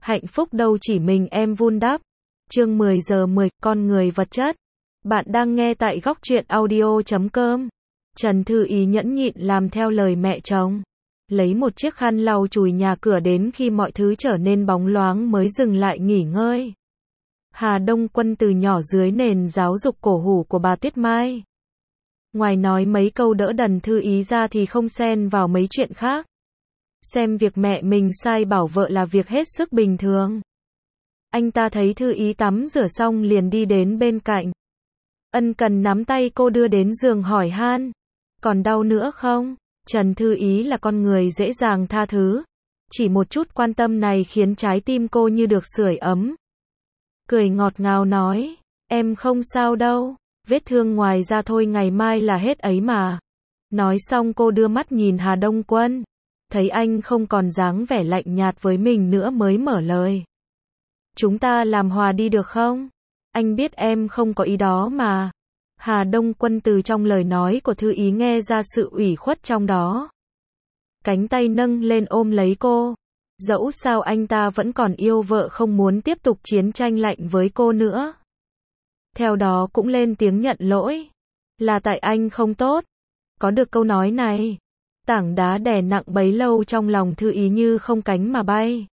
Hạnh phúc đâu chỉ mình em vun đắp. Chương 10 giờ 10, con người vật chất. Bạn đang nghe tại góc truyện audio.com. Trần Thư Ý nhẫn nhịn làm theo lời mẹ chồng. Lấy một chiếc khăn lau chùi nhà cửa đến khi mọi thứ trở nên bóng loáng mới dừng lại nghỉ ngơi. Hà Đông Quân từ nhỏ dưới nền giáo dục cổ hủ của bà Tuyết Mai. Ngoài nói mấy câu đỡ đần Thư Ý ra thì không xen vào mấy chuyện khác. Xem việc mẹ mình sai bảo vợ là việc hết sức bình thường. Anh ta thấy Thư Ý tắm rửa xong liền đi đến bên cạnh. Ân cần nắm tay cô đưa đến giường hỏi han. Còn đau nữa không? Trần Thư Ý là con người dễ dàng tha thứ. Chỉ một chút quan tâm này khiến trái tim cô như được sưởi ấm. Cười ngọt ngào nói. Em không sao đâu. Vết thương ngoài ra thôi ngày mai là hết ấy mà. Nói xong cô đưa mắt nhìn Hà Đông Quân. Thấy anh không còn dáng vẻ lạnh nhạt với mình nữa mới mở lời. Chúng ta làm hòa đi được không? Anh biết em không có ý đó mà. Hà Đông Quân từ trong lời nói của Thư Ý nghe ra sự ủy khuất trong đó. Cánh tay nâng lên ôm lấy cô. Dẫu sao anh ta vẫn còn yêu vợ không muốn tiếp tục chiến tranh lạnh với cô nữa. Theo đó cũng lên tiếng nhận lỗi. Là tại anh không tốt. Có được câu nói này. Tảng đá đè nặng bấy lâu trong lòng Thư Ý như không cánh mà bay.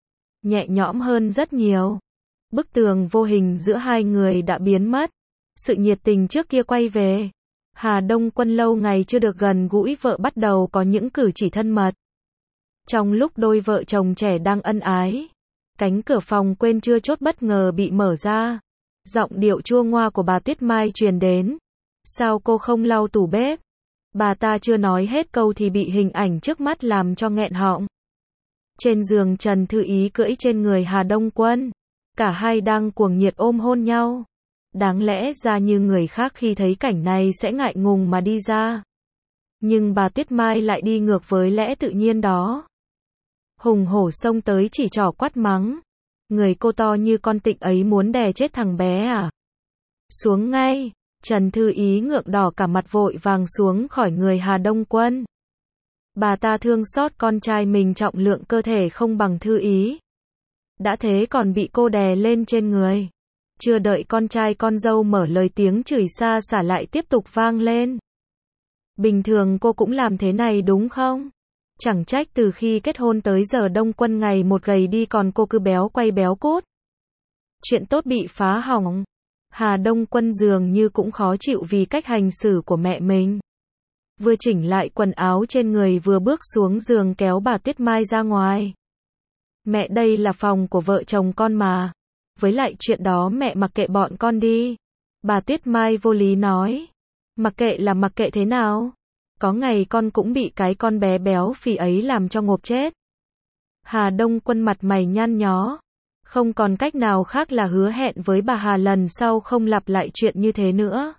Nhẹ nhõm hơn rất nhiều. Bức tường vô hình giữa hai người đã biến mất. Sự nhiệt tình trước kia quay về. Hà Đông Quân lâu ngày chưa được gần gũi vợ bắt đầu có những cử chỉ thân mật. Trong lúc đôi vợ chồng trẻ đang ân ái, cánh cửa phòng quên chưa chốt bất ngờ bị mở ra. Giọng điệu chua ngoa của bà Tuyết Mai truyền đến. Sao cô không lau tủ bếp? Bà ta chưa nói hết câu thì bị hình ảnh trước mắt làm cho nghẹn họng. Trên giường Trần Thư Ý cưỡi trên người Hà Đông Quân. Cả hai đang cuồng nhiệt ôm hôn nhau. Đáng lẽ ra như người khác khi thấy cảnh này sẽ ngại ngùng mà đi ra. Nhưng bà Tuyết Mai lại đi ngược với lẽ tự nhiên đó. Hùng hổ xông tới chỉ trỏ quát mắng. Người cô to như con tịnh ấy muốn đè chết thằng bé à? Xuống ngay. Trần Thư Ý ngượng đỏ cả mặt vội vàng xuống khỏi người Hà Đông Quân. Bà ta thương xót con trai mình trọng lượng cơ thể không bằng Thư Ý. Đã thế còn bị cô đè lên trên người. Chưa đợi con trai con dâu mở lời tiếng chửi xa xả lại tiếp tục vang lên. Bình thường cô cũng làm thế này đúng không? Chẳng trách từ khi kết hôn tới giờ Đông Quân ngày một gầy đi còn cô cứ béo quay béo cốt. Chuyện tốt bị phá hỏng. Hà Đông Quân dường như cũng khó chịu vì cách hành xử của mẹ mình. Vừa chỉnh lại quần áo trên người vừa bước xuống giường kéo bà Tuyết Mai ra ngoài. Mẹ đây là phòng của vợ chồng con mà. Với lại chuyện đó mẹ mặc kệ bọn con đi. Bà Tuyết Mai vô lý nói. Mặc kệ là mặc kệ thế nào? Có ngày con cũng bị cái con bé béo phì ấy làm cho ngộp chết. Hà Đông Quân mặt mày nhăn nhó. Không còn cách nào khác là hứa hẹn với bà Hà lần sau không lặp lại chuyện như thế nữa.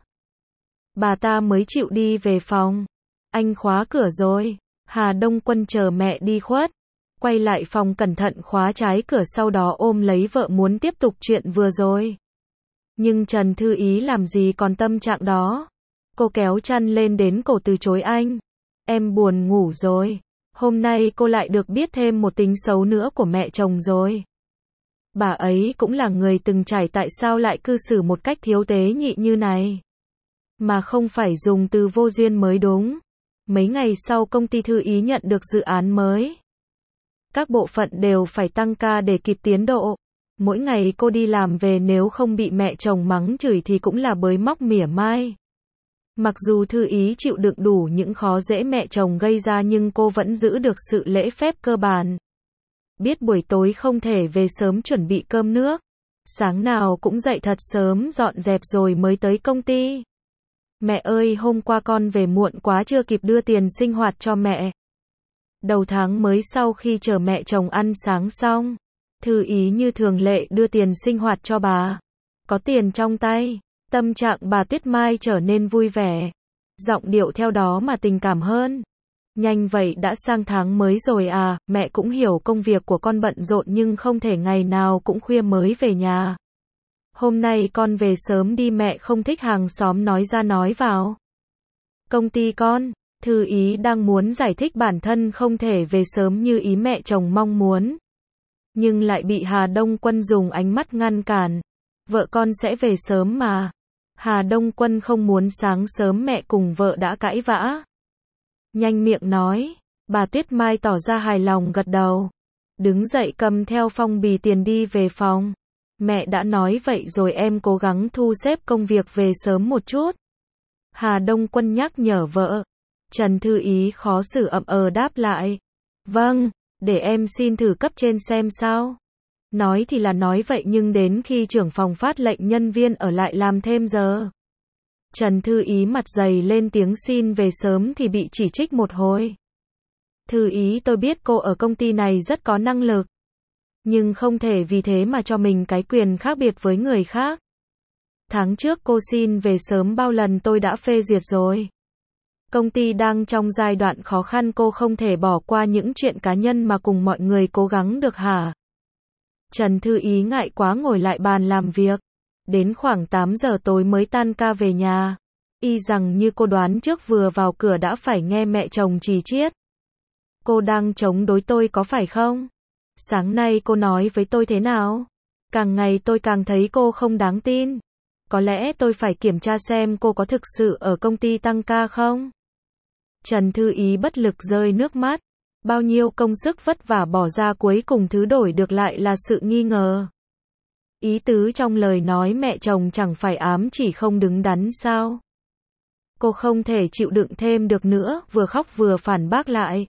Bà ta mới chịu đi về phòng. Anh khóa cửa rồi. Hà Đông Quân chờ mẹ đi khuất. Quay lại phòng cẩn thận khóa trái cửa sau đó ôm lấy vợ muốn tiếp tục chuyện vừa rồi. Nhưng Trần Thư Ý làm gì còn tâm trạng đó. Cô kéo chăn lên đến cổ từ chối anh. Em buồn ngủ rồi. Hôm nay cô lại được biết thêm một tính xấu nữa của mẹ chồng rồi. Bà ấy cũng là người từng trải tại sao lại cư xử một cách thiếu tế nhị như này. Mà không phải dùng từ vô duyên mới đúng. Mấy ngày sau công ty Thư Ý nhận được dự án mới. Các bộ phận đều phải tăng ca để kịp tiến độ. Mỗi ngày cô đi làm về nếu không bị mẹ chồng mắng chửi thì cũng là bới móc mỉa mai. Mặc dù Thư Ý chịu đựng đủ những khó dễ mẹ chồng gây ra nhưng cô vẫn giữ được sự lễ phép cơ bản. Biết buổi tối không thể về sớm chuẩn bị cơm nước. Sáng nào cũng dậy thật sớm dọn dẹp rồi mới tới công ty. Mẹ ơi hôm qua con về muộn quá chưa kịp đưa tiền sinh hoạt cho mẹ. Đầu tháng mới sau khi chờ mẹ chồng ăn sáng xong. Thư Ý như thường lệ đưa tiền sinh hoạt cho bà. Có tiền trong tay. Tâm trạng bà Tuyết Mai trở nên vui vẻ. Giọng điệu theo đó mà tình cảm hơn. Nhanh vậy đã sang tháng mới rồi à, mẹ cũng hiểu công việc của con bận rộn nhưng không thể ngày nào cũng khuya mới về nhà. Hôm nay con về sớm đi mẹ không thích hàng xóm nói ra nói vào. Công ty con, Thư Ý đang muốn giải thích bản thân không thể về sớm như ý mẹ chồng mong muốn. Nhưng lại bị Hà Đông Quân dùng ánh mắt ngăn cản. Vợ con sẽ về sớm mà. Hà Đông Quân không muốn sáng sớm mẹ cùng vợ đã cãi vã. Nhanh miệng nói. Bà Tuyết Mai tỏ ra hài lòng gật đầu. Đứng dậy cầm theo phong bì tiền đi về phòng. Mẹ đã nói vậy rồi, em cố gắng thu xếp công việc về sớm một chút. Hà Đông Quân nhắc nhở vợ. Trần Thư Ý khó xử đáp lại. Vâng, để em xin thử cấp trên xem sao. Nói thì là nói vậy nhưng đến khi trưởng phòng phát lệnh nhân viên ở lại làm thêm giờ. Trần Thư Ý mặt dày lên tiếng xin về sớm thì bị chỉ trích một hồi. Thư Ý, tôi biết cô ở công ty này rất có năng lực. Nhưng không thể vì thế mà cho mình cái quyền khác biệt với người khác. Tháng trước cô xin về sớm bao lần tôi đã phê duyệt rồi. Công ty đang trong giai đoạn khó khăn, cô không thể bỏ qua những chuyện cá nhân mà cùng mọi người cố gắng được hả? Trần Thư Ý ngại quá ngồi lại bàn làm việc. Đến khoảng 8 giờ tối mới tan ca về nhà. Y rằng như cô đoán trước, vừa vào cửa đã phải nghe mẹ chồng chì chiết. Cô đang chống đối tôi có phải không? Sáng nay cô nói với tôi thế nào? Càng ngày tôi càng thấy cô không đáng tin. Có lẽ tôi phải kiểm tra xem cô có thực sự ở công ty tăng ca không? Trần Thư Ý bất lực rơi nước mắt. Bao nhiêu công sức vất vả bỏ ra cuối cùng thứ đổi được lại là sự nghi ngờ. Ý tứ trong lời nói mẹ chồng chẳng phải ám chỉ không đứng đắn sao? Cô không thể chịu đựng thêm được nữa, vừa khóc vừa phản bác lại.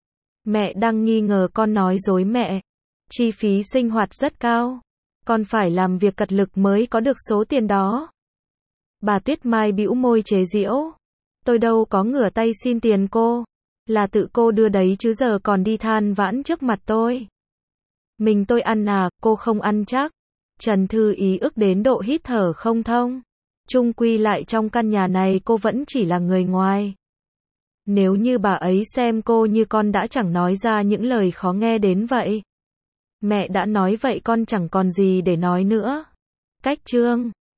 Mẹ đang nghi ngờ con nói dối mẹ. Chi phí sinh hoạt rất cao. Con phải làm việc cật lực mới có được số tiền đó. Bà Tuyết Mai bĩu môi chế giễu. Tôi đâu có ngửa tay xin tiền cô. Là tự cô đưa đấy chứ giờ còn đi than vãn trước mặt tôi. Mình tôi ăn à, cô không ăn chắc. Trần Thư Ý ức đến độ hít thở không thông. Chung quy lại trong căn nhà này cô vẫn chỉ là người ngoài. Nếu như bà ấy xem cô như con đã chẳng nói ra những lời khó nghe đến vậy. Mẹ đã nói vậy con chẳng còn gì để nói nữa. Cách chương